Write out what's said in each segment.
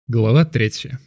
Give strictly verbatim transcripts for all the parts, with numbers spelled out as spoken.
Глава третья.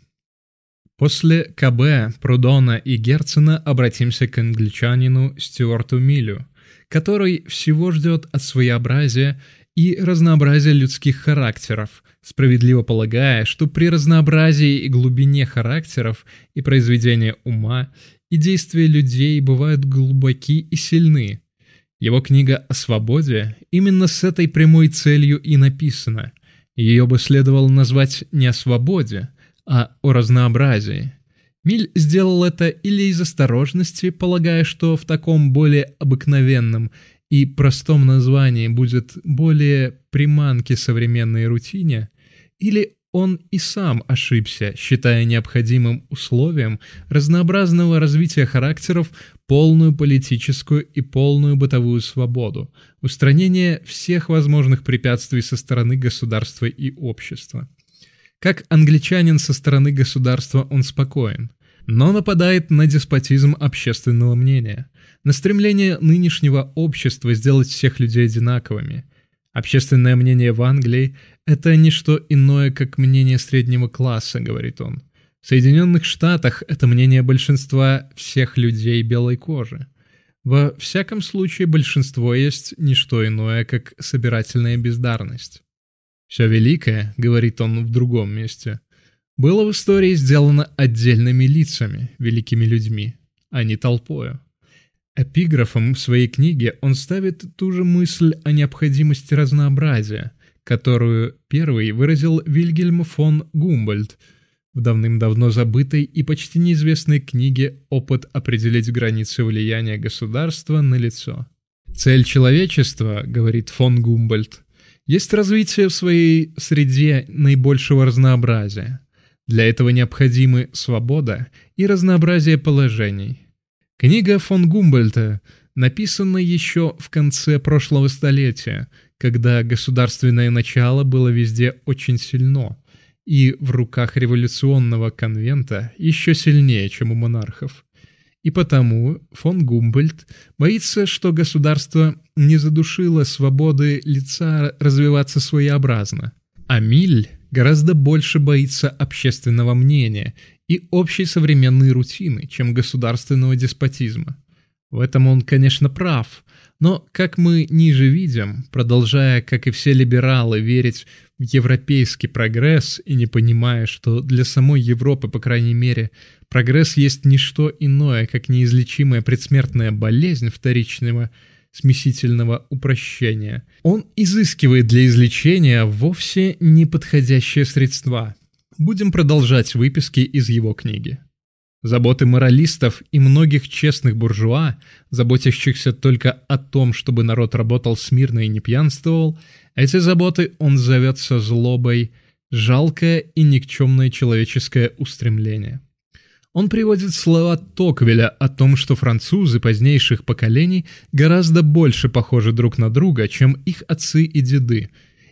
После КБ, Прудона и Герцена обратимся к англичанину Стюарту Миллу, который всего ждет от своеобразия и разнообразия людских характеров, справедливо полагая, что при разнообразии и глубине характеров и произведения ума и действия людей бывают глубоки и сильны. Его книга о свободе именно с этой прямой целью и написана. Ее бы следовало назвать не о свободе, а о разнообразии. Милль сделал это или из осторожности, полагая, что в таком более обыкновенном и простом названии будет более приманки современной рутине, или он и сам ошибся, считая необходимым условием разнообразного развития характеров полную политическую и полную бытовую свободу, устранение всех возможных препятствий со стороны государства и общества. Как англичанин со стороны государства он спокоен, но нападает на деспотизм общественного мнения, на стремление нынешнего общества сделать всех людей одинаковыми. Общественное мнение в Англии – это не что иное, как мнение среднего класса, говорит он. В Соединенных Штатах это мнение большинства всех людей белой кожи. Во всяком случае, большинство есть не что иное, как собирательная бездарность. «Все великое, — говорит он в другом месте, — было в истории сделано отдельными лицами, великими людьми, а не толпою». Эпиграфом в своей книге он ставит ту же мысль о необходимости разнообразия, которую первый выразил Вильгельм фон Гумбольдт в давным-давно забытой и почти неизвестной книге «Опыт определить границы влияния государства на лицо». «Цель человечества, — говорит фон Гумбольдт, — есть развитие в своей среде наибольшего разнообразия. Для этого необходимы свобода и разнообразие положений». Книга фон Гумбольдта написана еще в конце прошлого столетия, когда государственное начало было везде очень сильно, и в руках революционного конвента еще сильнее, чем у монархов. И потому фон Гумбольдт боится, что государство не задушило свободы лица развиваться своеобразно. А Милль гораздо больше боится общественного мнения и общей современной рутины, чем государственного деспотизма. В этом он, конечно, прав, но, как мы ниже видим, продолжая, как и все либералы, верить в европейский прогресс и не понимая, что для самой Европы, по крайней мере, прогресс есть не что иное, как неизлечимая предсмертная болезнь вторичного смесительного упрощения, он изыскивает для излечения вовсе неподходящие средства. Будем продолжать выписки из его книги. Заботы моралистов и многих честных буржуа, заботящихся только о том, чтобы народ работал смирно и не пьянствовал, эти заботы он зовет со злобой «жалкое и никчемное человеческое устремление». Он приводит слова Токвеля о том, что французы позднейших поколений гораздо больше похожи друг на друга, чем их отцы и деды,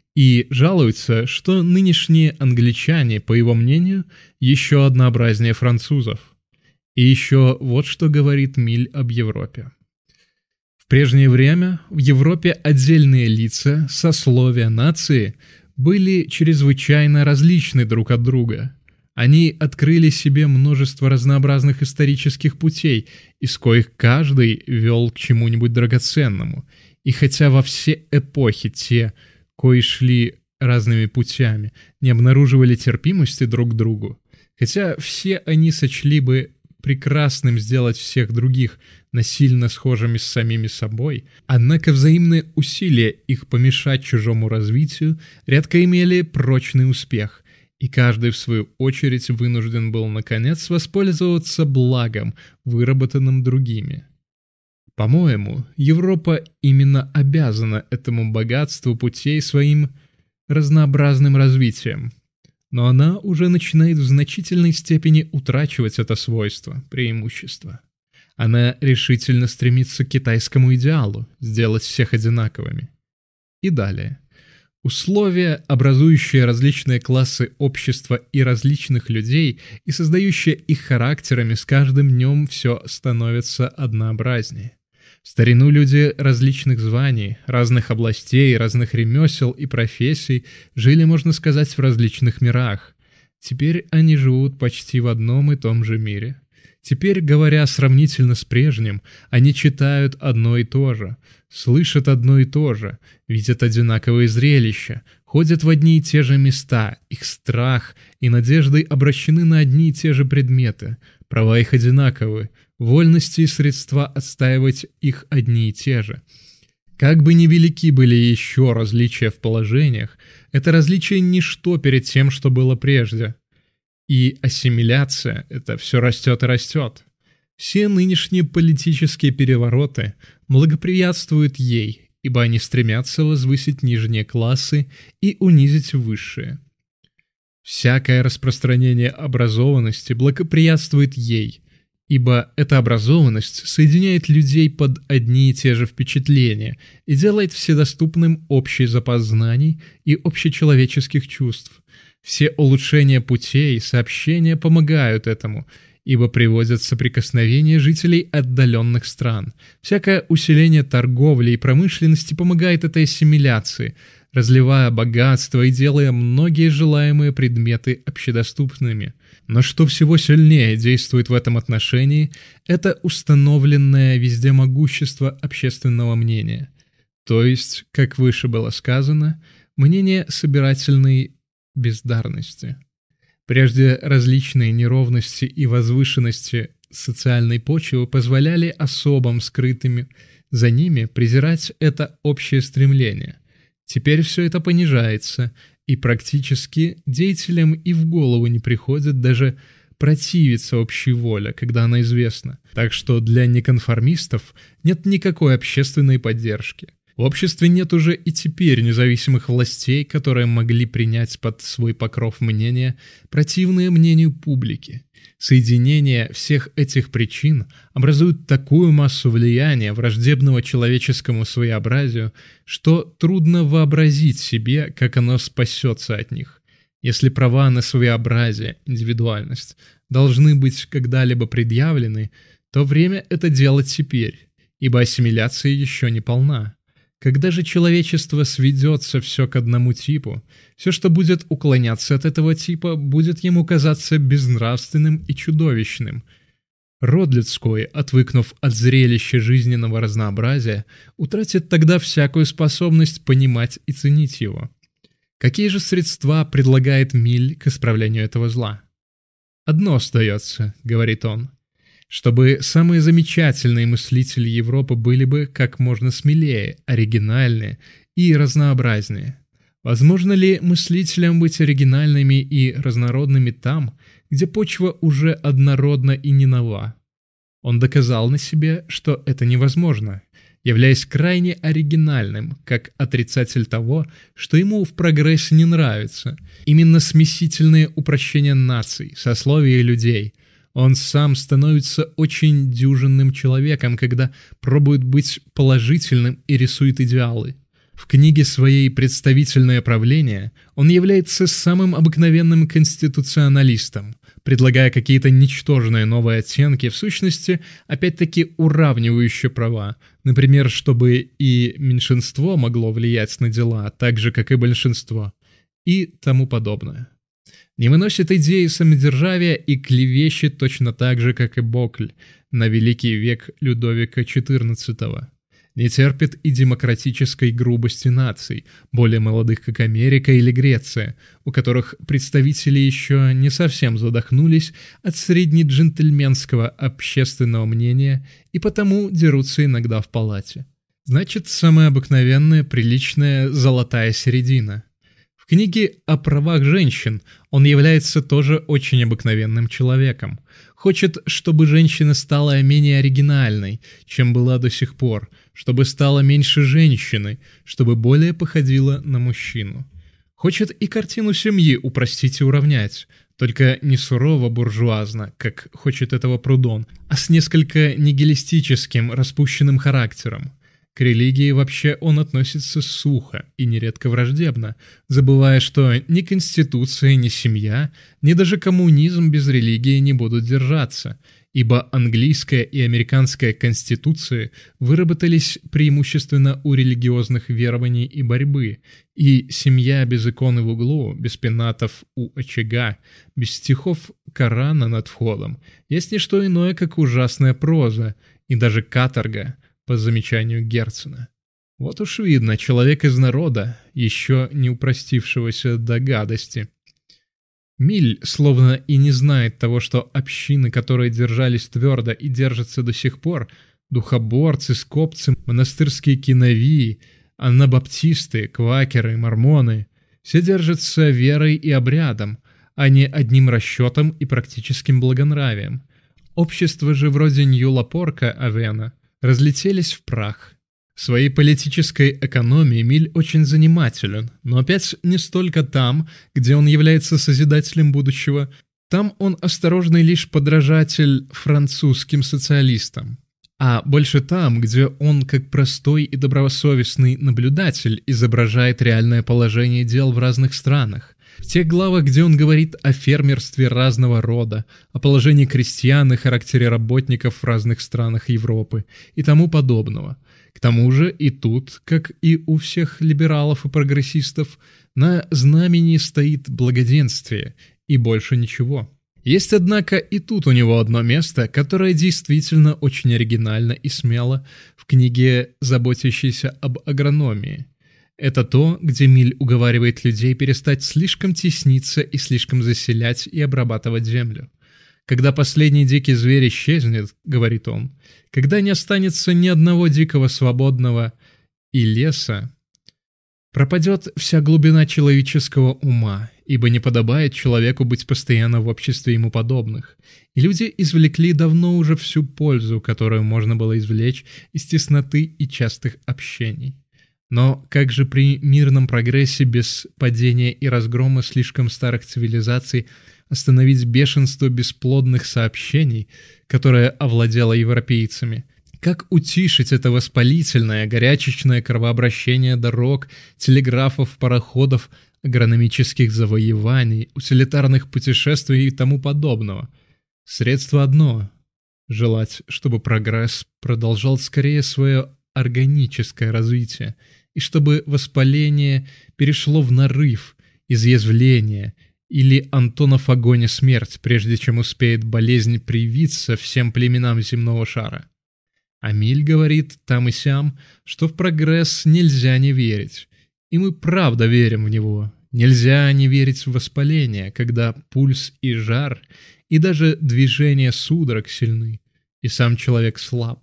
и жалуется, что нынешние англичане, по его мнению, еще однообразнее французов. И еще вот что говорит Милль об Европе. В прежнее время в Европе отдельные лица, сословия, нации были чрезвычайно различны друг от друга. Они открыли себе множество разнообразных исторических путей, из коих каждый вел к чему-нибудь драгоценному. И хотя во все эпохи те, кои шли разными путями, не обнаруживали терпимости друг к другу, хотя все они сочли бы прекрасным сделать всех других насильно схожими с самими собой, однако взаимные усилия их помешать чужому развитию редко имели прочный успех, и каждый в свою очередь вынужден был наконец воспользоваться благом, выработанным другими. По-моему, Европа именно обязана этому богатству путей своим разнообразным развитием. Но она уже начинает в значительной степени утрачивать это свойство, преимущество. Она решительно стремится к китайскому идеалу – сделать всех одинаковыми. И далее. Условия, образующие различные классы общества и различных людей и создающие их характерами, с каждым днем все становится однообразнее. В старину люди различных званий, разных областей, разных ремесел и профессий жили, можно сказать, в различных мирах. Теперь они живут почти в одном и том же мире. Теперь, говоря сравнительно с прежним, они читают одно и то же, слышат одно и то же, видят одинаковые зрелища, ходят в одни и те же места, их страх и надежды обращены на одни и те же предметы, права их одинаковы, вольности и средства отстаивать их одни и те же. Как бы ни велики были еще различия в положениях, это различие ничто перед тем, что было прежде. И ассимиляция — это все растет и растет. Все нынешние политические перевороты благоприятствуют ей, ибо они стремятся возвысить нижние классы и унизить высшие. Всякое распространение образованности благоприятствует ей, ибо эта образованность соединяет людей под одни и те же впечатления и делает вседоступным общий запас знаний и общечеловеческих чувств. Все улучшения путей и сообщения помогают этому, ибо приводят в соприкосновение жителей отдаленных стран. Всякое усиление торговли и промышленности помогает этой ассимиляции, разливая богатство и делая многие желаемые предметы общедоступными. Но что всего сильнее действует в этом отношении, это установленное везде могущество общественного мнения. То есть, как выше было сказано, мнение собирательной бездарности. Прежде различные неровности и возвышенности социальной почвы позволяли особам, скрытыми за ними, презирать это общее стремление. Теперь все это понижается, и практически деятелям и в голову не приходит даже противиться общей воле, когда она известна. Так что для неконформистов нет никакой общественной поддержки. В обществе нет уже и теперь независимых властей, которые могли принять под свой покров мнения, противные мнению публики. Соединение всех этих причин образует такую массу влияния, враждебного человеческому своеобразию, что трудно вообразить себе, как оно спасется от них. Если права на своеобразие, индивидуальность, должны быть когда-либо предъявлены, то время это делать теперь, ибо ассимиляция еще не полна. Когда же человечество сведется все к одному типу, все, что будет уклоняться от этого типа, будет ему казаться безнравственным и чудовищным. Род людской, отвыкнув от зрелища жизненного разнообразия, утратит тогда всякую способность понимать и ценить его. Какие же средства предлагает Миль к исправлению этого зла? «Одно остается», — говорит он, — чтобы самые замечательные мыслители Европы были бы как можно смелее, оригинальнее и разнообразнее. Возможно ли мыслителям быть оригинальными и разнородными там, где почва уже однородна и не нова? Он доказал на себе, что это невозможно, являясь крайне оригинальным, как отрицатель того, что ему в прогрессе не нравится. Именно смесительные упрощения наций, сословий и людей – он сам становится очень дюжинным человеком, когда пробует быть положительным и рисует идеалы. В книге своей «Представительное правление» он является самым обыкновенным конституционалистом, предлагая какие-то ничтожные новые оттенки, в сущности, опять-таки уравнивающие права, например, чтобы и меньшинство могло влиять на дела, так же, как и большинство, и тому подобное. Не выносит идеи самодержавия и клевещет точно так же, как и Бокль на великий век Людовика четырнадцатого. Не терпит и демократической грубости наций, более молодых, как Америка или Греция, у которых представители еще не совсем задохнулись от среднеджентльменского общественного мнения и потому дерутся иногда в палате. Значит, самая обыкновенная, приличная золотая середина. В книге о правах женщин он является тоже очень обыкновенным человеком. Хочет, чтобы женщина стала менее оригинальной, чем была до сих пор, чтобы стала меньше женщиной, чтобы более походила на мужчину. Хочет и картину семьи упростить и уравнять, только не сурово-буржуазно, как хочет этого Прудон, а с несколько нигилистическим, распущенным характером. К религии вообще он относится сухо и нередко враждебно, забывая, что ни конституция, ни семья, ни даже коммунизм без религии не будут держаться, ибо английская и американская конституции выработались преимущественно у религиозных верований и борьбы, и семья без иконы в углу, без пенатов у очага, без стихов Корана над входом есть не что иное, как ужасная проза и даже каторга, по замечанию Герцена. Вот уж видно, человек из народа, еще не упростившегося до гадости. Миль словно и не знает того, что общины, которые держались твердо и держатся до сих пор, духоборцы, скопцы, монастырские киновии, анабаптисты, квакеры, мормоны, все держатся верой и обрядом, а не одним расчетом и практическим благонравием. Общества же вроде Нью-Лапорка, Авена, разлетелись в прах. В своей политической экономии Миль очень занимателен, но опять не столько там, где он является созидателем будущего. Там он осторожный лишь подражатель французским социалистам. А больше там, где он, как простой и добросовестный наблюдатель, изображает реальное положение дел в разных странах. В тех главах, где он говорит о фермерстве разного рода, о положении крестьян и характере работников в разных странах Европы и тому подобного. К тому же и тут, как и у всех либералов и прогрессистов, на знамени стоит благоденствие и больше ничего. Есть, однако, и тут у него одно место, которое действительно очень оригинально и смело в книге, заботящейся об агрономии. Это то, где Миль уговаривает людей перестать слишком тесниться и слишком заселять и обрабатывать землю. «Когда последний дикий зверь исчезнет, — говорит он, — когда не останется ни одного дикого свободного и леса, пропадет вся глубина человеческого ума, ибо не подобает человеку быть постоянно в обществе ему подобных. И люди извлекли давно уже всю пользу, которую можно было извлечь из тесноты и частых общений. Но как же при мирном прогрессе без падения и разгрома слишком старых цивилизаций остановить бешенство бесплодных сообщений, которое овладело европейцами? Как утишить это воспалительное, горячечное кровообращение дорог, телеграфов, пароходов, агрономических завоеваний, утилитарных путешествий и тому подобного? Средство одно — желать, чтобы прогресс продолжал скорее свое органическое развитие, и чтобы воспаление перешло в нарыв, изъязвление или Антонов огонь и смерть, прежде чем успеет болезнь привиться всем племенам земного шара. А Миль говорит там и сям, что в прогресс нельзя не верить, и мы правда верим в него. Нельзя не верить в воспаление, когда пульс и жар, и даже движение судорог сильны, и сам человек слаб.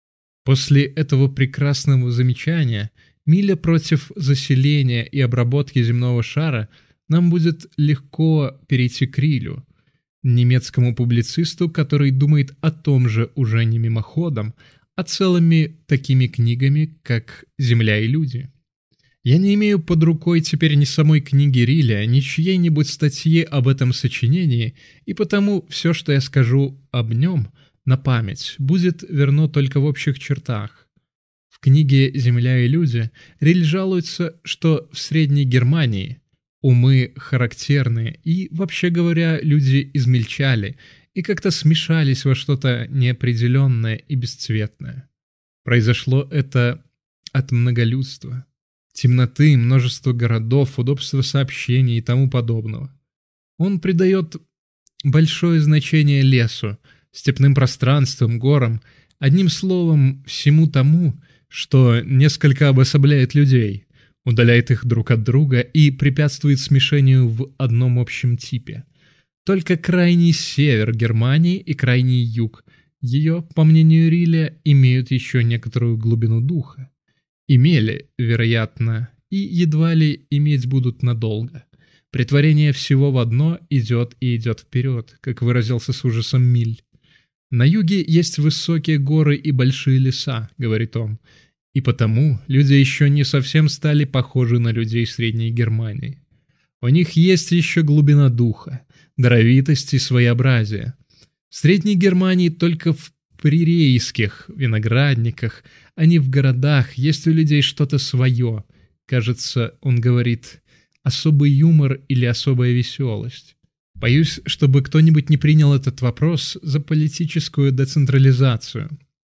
После этого прекрасного замечания Миля против заселения и обработки земного шара нам будет легко перейти к Рилю, немецкому публицисту, который думает о том же уже не мимоходом, а целыми такими книгами, как «Земля и люди». Я не имею под рукой теперь ни самой книги Риля, ни чьей-нибудь статьи об этом сочинении, и потому все, что я скажу об нем на память, будет верно только в общих чертах. В книге «Земля и люди» Риль жалуется, что в Средней Германии умы характерные и, вообще говоря, люди измельчали и как-то смешались во что-то неопределенное и бесцветное. Произошло это от многолюдства, темноты, множества городов, удобства сообщений и тому подобного. Он придает большое значение лесу, степным пространствам, горам, одним словом, всему тому, что несколько обособляет людей, удаляет их друг от друга и препятствует смешению в одном общем типе. Только крайний север Германии и крайний юг ее, по мнению Риля, имеют еще некоторую глубину духа. Имели, вероятно, и едва ли иметь будут надолго. Претворение всего в одно идет и идет вперед, как выразился с ужасом Миль. «На юге есть высокие горы и большие леса», — говорит он, «и потому люди еще не совсем стали похожи на людей Средней Германии. У них есть еще глубина духа, даровитость и своеобразие. В Средней Германии только в прирейских виноградниках, а не в городах, есть у людей что-то свое. Кажется, он говорит, особый юмор или особая веселость. Боюсь, чтобы кто-нибудь не принял этот вопрос за политическую децентрализацию.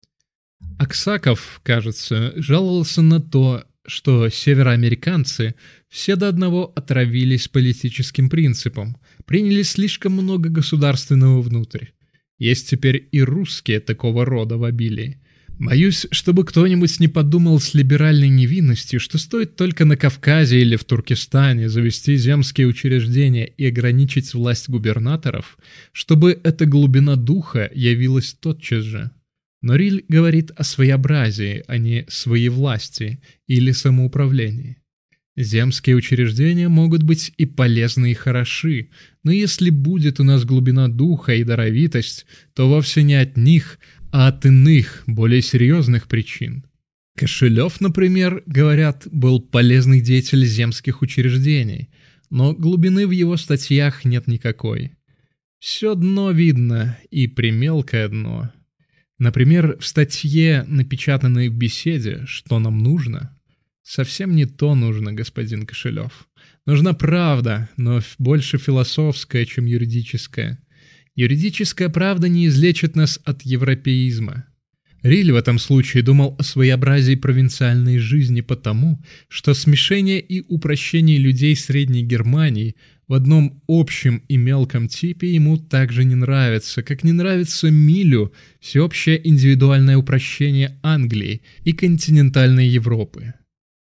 Аксаков, кажется, жаловался на то, что североамериканцы все до одного отравились политическим принципом, приняли слишком много государственного внутрь. Есть теперь и русские такого рода в обилии. Боюсь, чтобы кто-нибудь не подумал с либеральной невинностью, что стоит только на Кавказе или в Туркестане завести земские учреждения и ограничить власть губернаторов, чтобы эта глубина духа явилась тотчас же. Но Риль говорит о своеобразии, а не своевластии или самоуправлении. Земские учреждения могут быть и полезны, и хороши, но если будет у нас глубина духа и даровитость, то вовсе не от них, а от иных, более серьезных причин. Кошелев, например, говорят, был полезный деятель земских учреждений, но глубины в его статьях нет никакой. Все дно видно, и примелкое дно. Например, в статье, напечатанной в беседе «Что нам нужно?» совсем не то нужно, господин Кошелев. Нужна правда, но больше философская, чем юридическая. Юридическая правда не излечит нас от европеизма. Риль в этом случае думал о своеобразии провинциальной жизни потому, что смешение и упрощение людей Средней Германии в одном общем и мелком типе ему также не нравится, как не нравится Милю всеобщее индивидуальное упрощение Англии и континентальной Европы.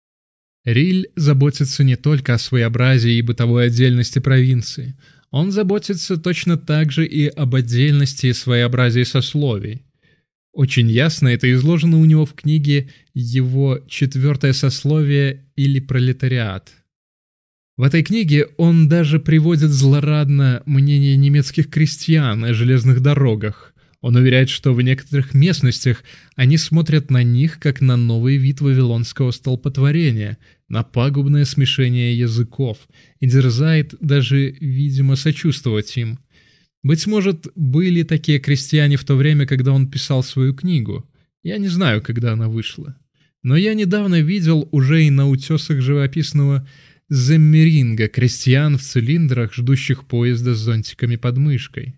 Риль заботится не только о своеобразии и бытовой отдельности провинции, он заботится точно так же и об отдельности и своеобразии сословий. Очень ясно это изложено у него в книге его «Четвертое сословие» или «Пролетариат». В этой книге он даже приводит злорадно мнение немецких крестьян о железных дорогах. Он уверяет, что в некоторых местностях они смотрят на них как на новый вид вавилонского столпотворения, на пагубное смешение языков, и дерзает даже, видимо, сочувствовать им. Быть может, были такие крестьяне в то время, когда он писал свою книгу. Я не знаю, когда она вышла. Но я недавно видел уже и на утесах живописного Земмеринга крестьян в цилиндрах, ждущих поезда с зонтиками под мышкой.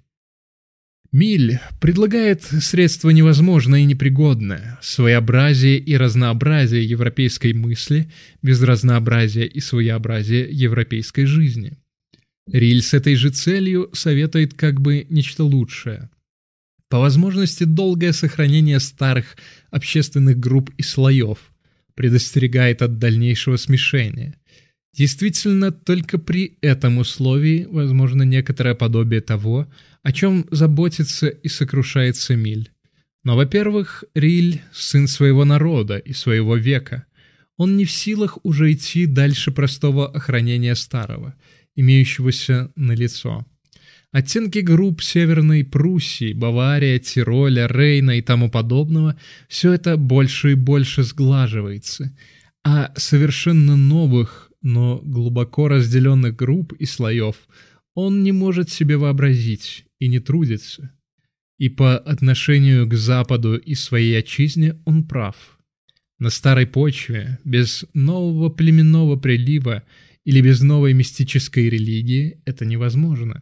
Миль предлагает средство невозможное и непригодное, своеобразие и разнообразие европейской мысли без разнообразия и своеобразия европейской жизни. Риль с этой же целью советует как бы нечто лучшее. По возможности долгое сохранение старых общественных групп и слоев, предостерегает от дальнейшего смешения. Действительно, только при этом условии возможно некоторое подобие того, о чем заботится и сокрушается Миль. Но, во-первых, Риль – сын своего народа и своего века. Он не в силах уже идти дальше простого охранения старого, имеющегося налицо. Оттенки групп Северной Пруссии, Бавария, Тироля, Рейна и тому подобного – все это больше и больше сглаживается, а совершенно новых, но глубоко разделенных групп и слоев он не может себе вообразить и не трудится. И по отношению к Западу и своей отчизне он прав. На старой почве, без нового племенного прилива или без новой мистической религии это невозможно.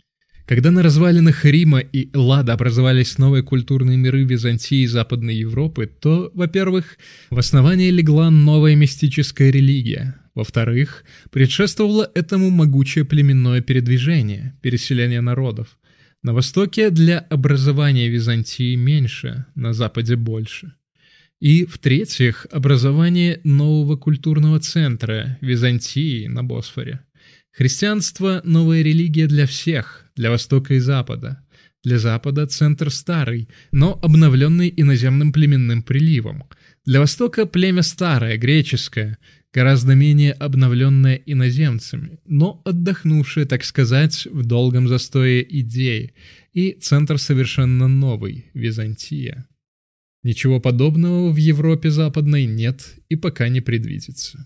Когда на развалинах Рима и Эллада образовались новые культурные миры Византии и Западной Европы, то, во-первых, в основании легла новая мистическая религия. Во-вторых, предшествовало этому могучее племенное передвижение, переселение народов. На востоке для образования Византии меньше, на западе больше. И, в-третьих, образование нового культурного центра Византии на Босфоре. Христианство – новая религия для всех, для Востока и Запада. Для Запада центр старый, но обновленный иноземным племенным приливом. Для Востока племя старое, греческое, гораздо менее обновленное иноземцами, но отдохнувшее, так сказать, в долгом застое идеи, и центр совершенно новый – Византия. Ничего подобного в Европе Западной нет и пока не предвидится.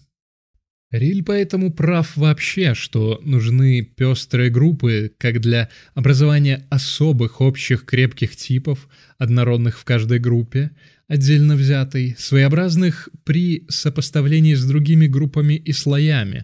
Риль поэтому прав вообще, что нужны пестрые группы как для образования особых общих крепких типов, однородных в каждой группе, отдельно взятой, своеобразных при сопоставлении с другими группами и слоями,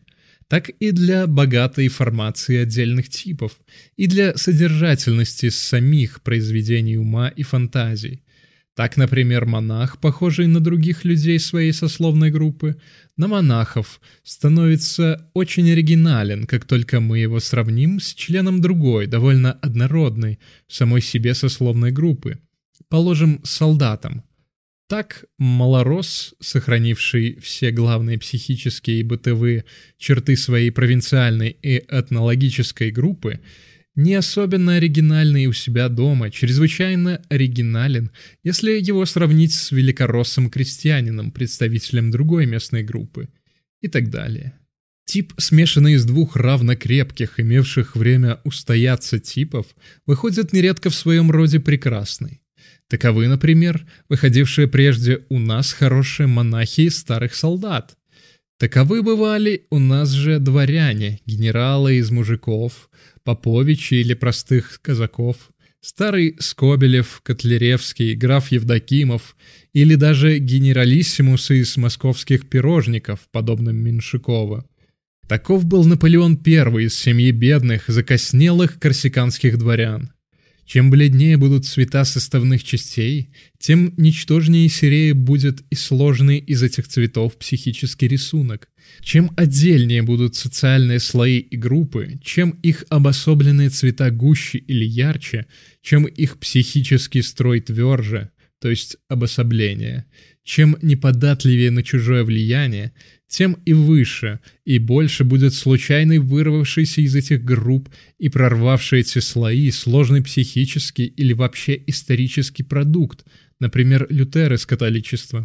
так и для богатой формации отдельных типов, и для содержательности самих произведений ума и фантазий. Так, например, монах, похожий на других людей своей сословной группы, на монахов, становится очень оригинален, как только мы его сравним с членом другой, довольно однородной, самой себе сословной группы, положим, солдатом. Так, малорос, сохранивший все главные психические и бытовые черты своей провинциальной и этнологической группы, не особенно оригинальный у себя дома, чрезвычайно оригинален, если его сравнить с великороссым крестьянином, представителем другой местной группы, и так далее. Тип, смешанный из двух равнокрепких, имевших время устояться типов, выходит нередко в своем роде прекрасный. Таковы, например, выходившие прежде у нас хорошие монахи из старых солдат. Таковы бывали у нас же дворяне, генералы из мужиков, поповичи или простых казаков, старый Скобелев, Котляревский, граф Евдокимов или даже генералиссимусы из московских пирожников, подобным Меншикову. Таков был Наполеон Первый из семьи бедных, закоснелых корсиканских дворян. Чем бледнее будут цвета составных частей, тем ничтожнее и серее будет и сложный из этих цветов психический рисунок. Чем отдельнее будут социальные слои и группы, чем их обособленные цвета гуще или ярче, чем их психический строй тверже, то есть обособление, чем неподатливее на чужое влияние, тем и выше, и больше будет случайный вырвавшийся из этих групп и прорвавший эти слои сложный психический или вообще исторический продукт, например, Лютер из католичества.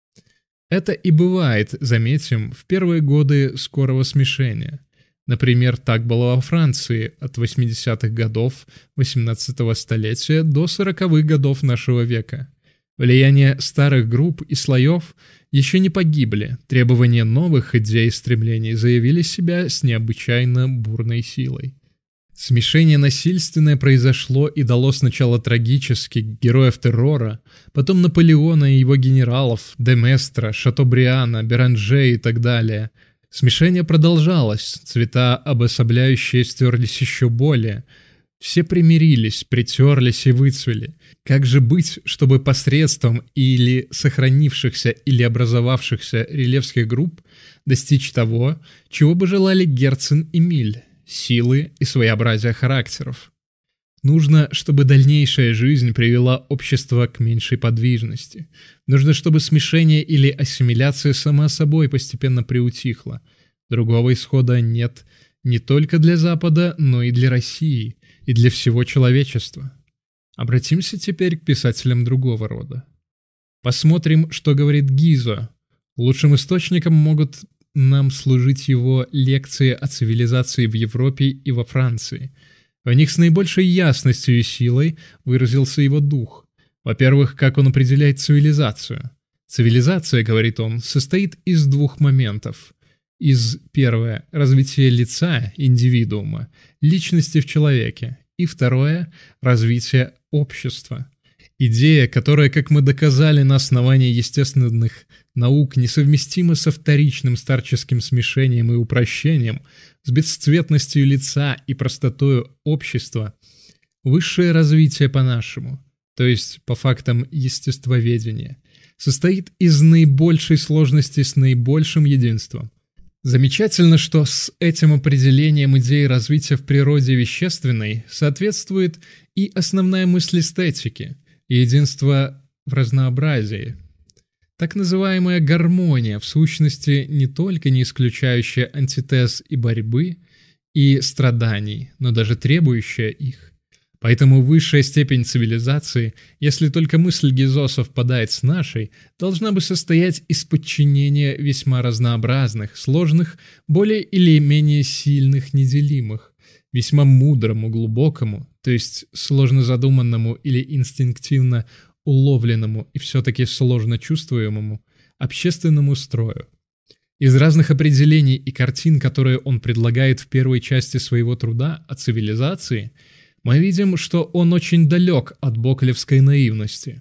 Это и бывает, заметим, в первые годы скорого смешения. Например, так было во Франции от восьмидесятых годов восемнадцатого столетия до сороковых годов нашего века. Влияние старых групп и слоев еще не погибли, требования новых идей и стремлений заявили себя с необычайно бурной силой. Смешение насильственное произошло и дало сначала трагически героев террора, потом Наполеона и его генералов, де Местра, Шатобриана, Беранже и так далее. Смешение продолжалось, цвета обособляющие стерлись еще более. Все примирились, притерлись и выцвели. Как же быть, чтобы посредством или сохранившихся, или образовавшихся рельефских групп достичь того, чего бы желали Герцен и Миль – силы и своеобразия характеров? Нужно, чтобы дальнейшая жизнь привела общество к меньшей подвижности. Нужно, чтобы смешение или ассимиляция сама собой постепенно приутихла. Другого исхода нет не только для Запада, но и для России, и для всего человечества. Обратимся теперь к писателям другого рода. Посмотрим, что говорит Гизо. Лучшим источником могут нам служить его лекции о цивилизации в Европе и во Франции. В них с наибольшей ясностью и силой выразился его дух. Во-первых, как он определяет цивилизацию. Цивилизация, говорит он, состоит из двух моментов. Из, первое, развития лица, индивидуума, личности в человеке, и второе, развитие общества. Идея, которая, как мы доказали на основании естественных наук, несовместима со вторичным старческим смешением и упрощением, с бесцветностью лица и простотою общества, высшее развитие по-нашему, то есть по фактам естествоведения, состоит из наибольшей сложности с наибольшим единством. Замечательно, что с этим определением идеи развития в природе вещественной соответствует и основная мысль эстетики – единство в разнообразии. Так называемая гармония, в сущности, не только не исключающая антитез и борьбы, и страданий, но даже требующая их. Поэтому высшая степень цивилизации, если только мысль Гизо совпадает с нашей, должна бы состоять из подчинения весьма разнообразных, сложных, более или менее сильных неделимых, весьма мудрому, глубокому, то есть сложно задуманному или инстинктивно уловленному и все-таки сложно чувствуемому общественному строю. Из разных определений и картин, которые он предлагает в первой части своего труда о цивилизации, мы видим, что он очень далек от боклевской наивности.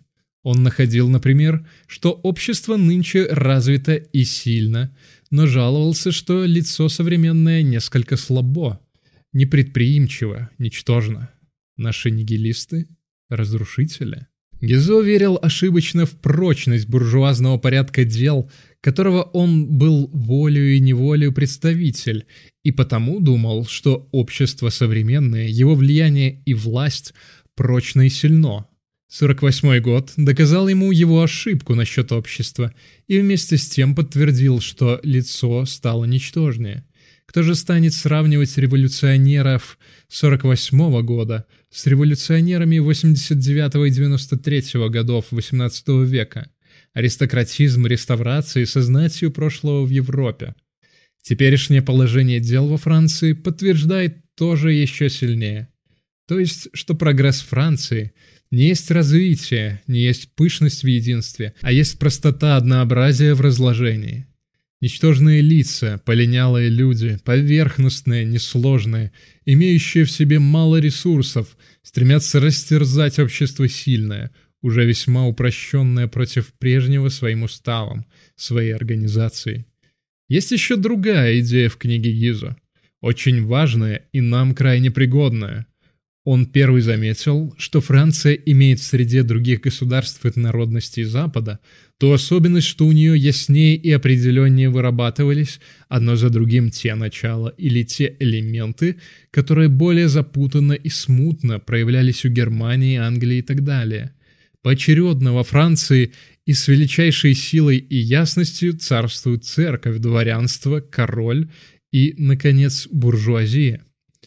Он находил, например, что общество нынче развито и сильно, но жаловался, что лицо современное несколько слабо, непредприимчиво, ничтожно. Наши нигилисты – разрушители. Гизо верил ошибочно в прочность буржуазного порядка дел, которого он был волею и неволею представитель, и потому думал, что общество современное, его влияние и власть прочно и сильно. сорок восьмой год доказал ему его ошибку насчет общества и вместе с тем подтвердил, что лицо стало ничтожнее. Кто же станет сравнивать революционеров сорок восьмого года с революционерами восемьдесят девятого и девяносто третьего годов восемнадцатого века? Аристократизм реставрации со знатью прошлого в Европе. Теперешнее положение дел во Франции подтверждает тоже еще сильнее. То есть, что прогресс Франции не есть развитие, не есть пышность в единстве, а есть простота однообразия в разложении. Ничтожные лица, полинялые люди, поверхностные, несложные, имеющие в себе мало ресурсов, стремятся растерзать общество сильное, уже весьма упрощенное против прежнего своим уставом, своей организацией. Есть еще другая идея в книге Гизо, очень важная и нам крайне пригодная. Он первый заметил, что Франция имеет в среде других государств и народностей Запада ту особенность, что у нее яснее и определеннее вырабатывались одно за другим те начала или те элементы, которые более запутанно и смутно проявлялись у Германии, Англии и так далее. Поочередно во Франции и с величайшей силой и ясностью царствует церковь, дворянство, король и, наконец, буржуазия.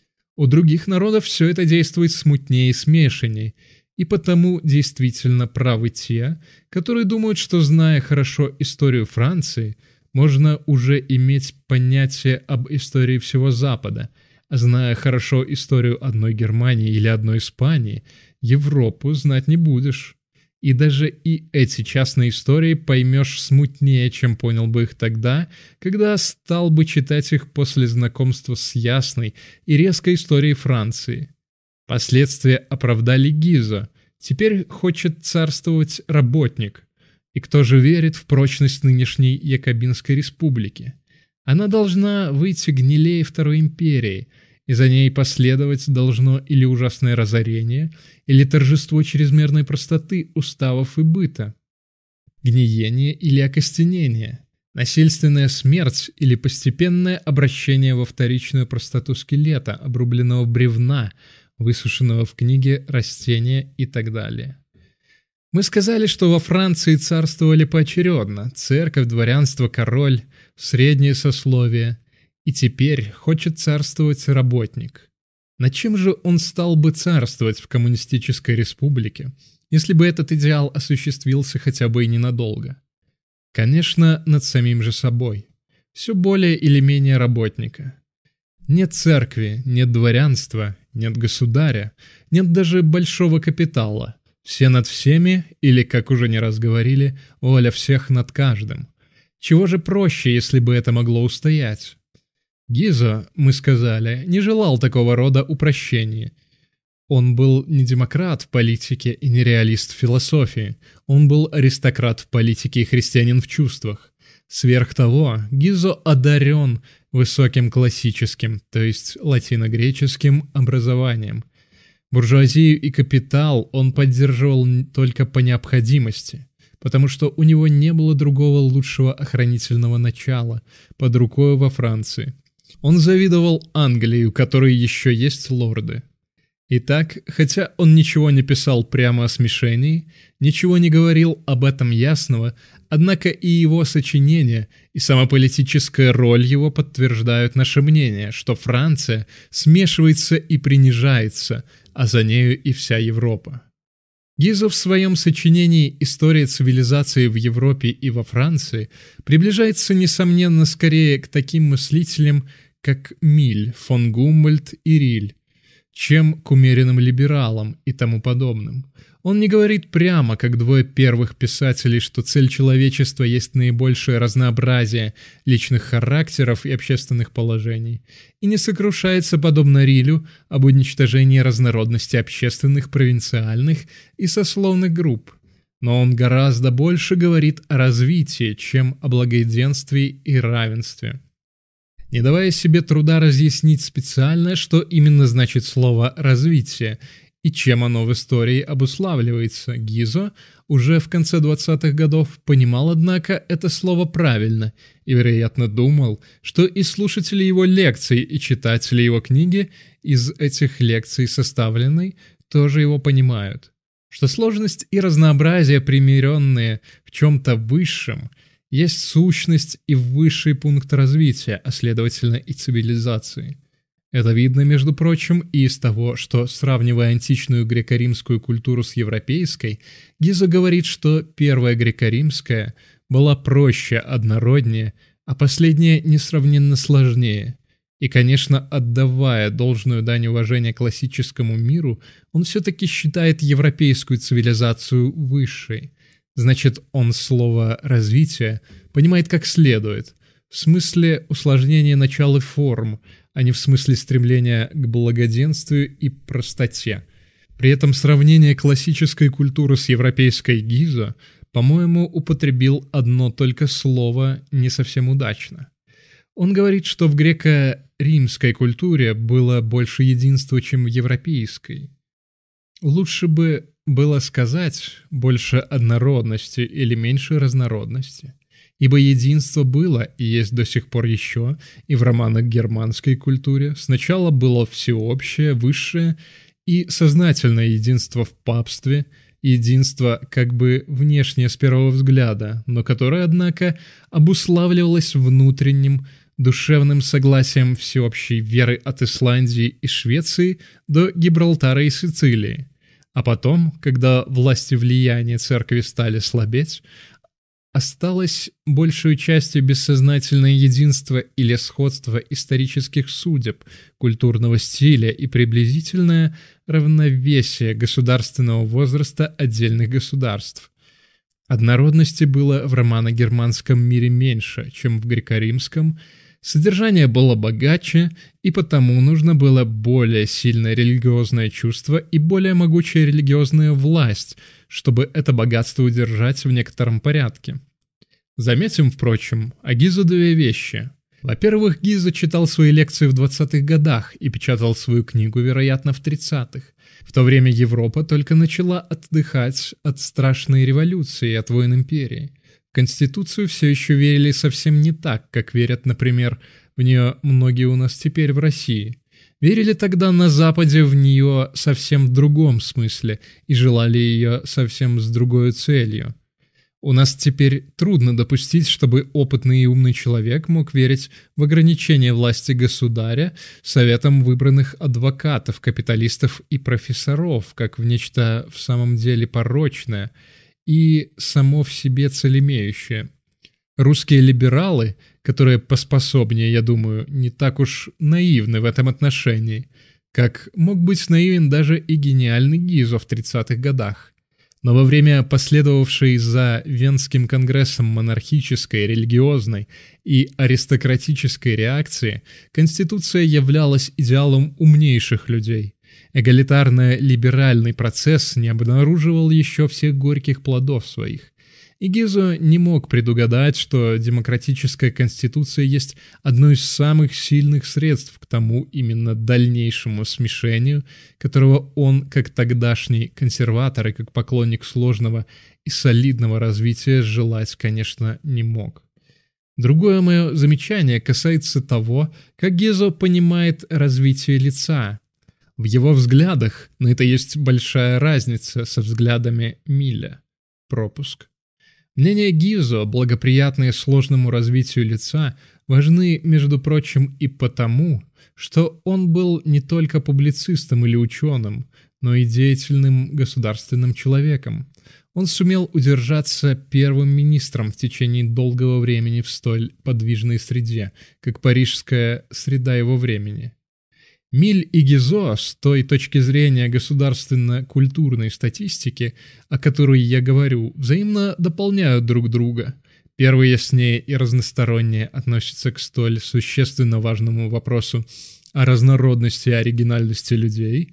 У других народов все это действует смутнее и смешанней, и потому действительно правы те, которые думают, что, зная хорошо историю Франции, можно уже иметь понятие об истории всего Запада, а зная хорошо историю одной Германии или одной Испании, Европу знать не будешь. И даже и эти частные истории поймешь смутнее, чем понял бы их тогда, когда стал бы читать их после знакомства с ясной и резкой историей Франции. Последствия оправдали Гизо, теперь хочет царствовать работник. И кто же верит в прочность нынешней Якобинской республики? Она должна выйти гнилее Второй империи, и за ней последовать должно или ужасное разорение, или торжество чрезмерной простоты уставов и быта, гниение или окостенение, насильственная смерть или постепенное обращение во вторичную простоту скелета, обрубленного бревна, высушенного в книге растения и так далее. Мы сказали, что во Франции царствовали поочередно церковь, дворянство, король, среднее сословие, и теперь хочет царствовать работник. Над чем же он стал бы царствовать в коммунистической республике, если бы этот идеал осуществился хотя бы и ненадолго? Конечно, над самим же собой. Все более или менее работника. Нет церкви, нет дворянства, нет государя, нет даже большого капитала. Все над всеми, или, как уже не раз говорили, воля всех над каждым. Чего же проще, если бы это могло устоять? Гизо, мы сказали, не желал такого рода упрощения. Он был не демократ в политике и не реалист в философии. Он был аристократ в политике и христианин в чувствах. Сверх того, Гизо одарен высоким классическим, то есть латино-греческим образованием. Буржуазию и капитал он поддерживал только по необходимости, потому что у него не было другого лучшего охранительного начала под рукой во Франции. Он завидовал Англии, у которой еще есть лорды. Итак, хотя он ничего не писал прямо о смешении, ничего не говорил об этом ясного, однако и его сочинения, и сама политическая роль его подтверждают наше мнение, что Франция смешивается и принижается, а за нею и вся Европа. Гизо в своем сочинении «История цивилизации в Европе и во Франции» приближается, несомненно, скорее к таким мыслителям, как Миль, фон Гумбольдт и Риль, чем к умеренным либералам и тому подобным. Он не говорит прямо, как двое первых писателей, что цель человечества есть наибольшее разнообразие личных характеров и общественных положений, и не сокрушается, подобно Рилю, об уничтожении разнородности общественных, провинциальных и сословных групп. Но он гораздо больше говорит о развитии, чем о благоденствии и равенстве. Не давая себе труда разъяснить специально, что именно значит слово «развитие» и чем оно в истории обуславливается, Гизо уже в конце двадцатых годов понимал, однако, это слово правильно и, вероятно, думал, что и слушатели его лекций, и читатели его книги из этих лекций составленной тоже его понимают, что сложность и разнообразие, примиренные в чем-то высшем, есть сущность и высший пункт развития, а следовательно и цивилизации. Это видно, между прочим, и из того, что, сравнивая античную греко-римскую культуру с европейской, Гизо говорит, что первая греко-римская была проще, однороднее, а последняя несравненно сложнее. И, конечно, отдавая должную дань уважения классическому миру, он все-таки считает европейскую цивилизацию высшей. Значит, он слово «развитие» понимает как следует, в смысле усложнения начал и форм, а не в смысле стремления к благоденствию и простоте. При этом сравнение классической культуры с европейской Гизо, по-моему, употребил одно только слово не совсем удачно. Он говорит, что в греко-римской культуре было больше единства, чем в европейской. Лучше бы было сказать больше однородности или меньше разнородности. Ибо единство было и есть до сих пор еще и в романах германской культуре. Сначала было всеобщее, высшее и сознательное единство в папстве, единство как бы внешнее с первого взгляда, но которое, однако, обуславливалось внутренним, душевным согласием всеобщей веры от Исландии и Швеции до Гибралтара и Сицилии. А потом, когда власти влияния церкви стали слабеть, осталось большей частью бессознательное единство или сходство исторических судеб, культурного стиля и приблизительное равновесие государственного возраста отдельных государств. Однородности было в романо-германском мире меньше, чем в греко-римском, содержание было богаче, и потому нужно было более сильное религиозное чувство и более могучая религиозная власть, чтобы это богатство удержать в некотором порядке. Заметим, впрочем, о Гизо две вещи. Во-первых, Гизо читал свои лекции в двадцатых годах и печатал свою книгу, вероятно, в тридцатых. В то время Европа только начала отдыхать от страшной революции и от войн империи. В Конституцию все еще верили совсем не так, как верят, например, в нее многие у нас теперь в России. Верили тогда на Западе в нее совсем в другом смысле и желали ее совсем с другой целью. У нас теперь трудно допустить, чтобы опытный и умный человек мог верить в ограничение власти государя советом выбранных адвокатов, капиталистов и профессоров, как в нечто в самом деле порочное и само в себе целеимеющее. Русские либералы, которые поспособнее, я думаю, не так уж наивны в этом отношении, как мог быть наивен даже и гениальный Гизо в тридцатых годах. Но во время последовавшей за Венским конгрессом монархической, религиозной и аристократической реакции Конституция являлась идеалом умнейших людей. Эгалитарно-либеральный процесс не обнаруживал еще всех горьких плодов своих. И Гизо не мог предугадать, что демократическая конституция есть одно из самых сильных средств к тому именно дальнейшему смешению, которого он, как тогдашний консерватор и как поклонник сложного и солидного развития, желать, конечно, не мог. Другое мое замечание касается того, как Гизо понимает развитие лица. В его взглядах, но это есть большая разница со взглядами Милля. Пропуск. Мнения Гизо, благоприятные сложному развитию лица, важны, между прочим, и потому, что он был не только публицистом или ученым, но и деятельным государственным человеком. Он сумел удержаться первым министром в течение долгого времени в столь подвижной среде, как парижская среда его времени. Миль и Гизо с той точки зрения государственно-культурной статистики, о которой я говорю, взаимно дополняют друг друга. Первый яснее и разностороннее относится к столь существенно важному вопросу о разнородности и оригинальности людей,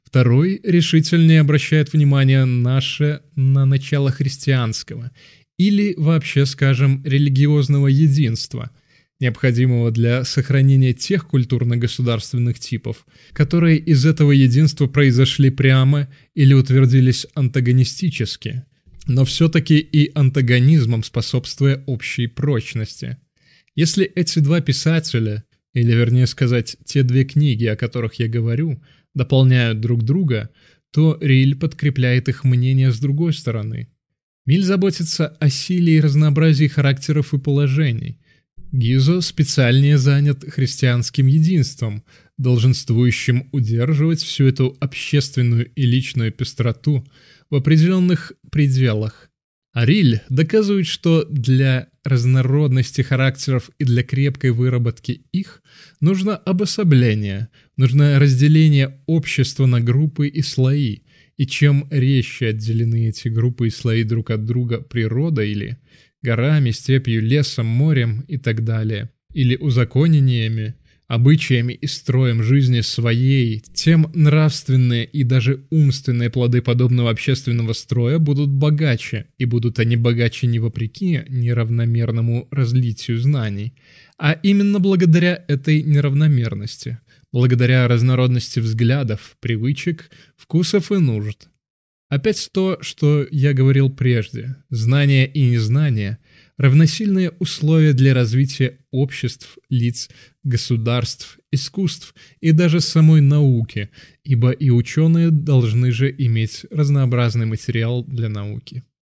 Второй решительнее обращает внимание наше на начало христианского или вообще, скажем, религиозного единства, необходимого для сохранения тех культурно-государственных типов, которые из этого единства произошли прямо или утвердились антагонистически, но все-таки и антагонизмом способствуя общей прочности. Если эти два писателя, или вернее сказать, те две книги, о которых я говорю, дополняют друг друга, то Риль подкрепляет их мнение с другой стороны. Миль заботится о силе и разнообразии характеров и положений. Гизо специальнее занят христианским единством, долженствующим удерживать всю эту общественную и личную пестроту в определенных пределах. А Риль доказывает, что для разнородности характеров и для крепкой выработки их нужно обособление, нужно разделение общества на группы и слои, и чем резче отделены эти группы и слои друг от друга природой или горами, степью, лесом, морем и так далее, или узаконениями, обычаями и строем жизни своей, тем нравственные и даже умственные плоды подобного общественного строя будут богаче, и будут они богаче не вопреки неравномерному разлитию знаний, а именно благодаря этой неравномерности, благодаря разнородности взглядов, привычек, вкусов и нужд. Опять то, что я говорил прежде, знание и незнание – равносильные условия для развития обществ, лиц, государств, искусств и даже самой науки, ибо и ученые должны же иметь разнообразный материал для науки.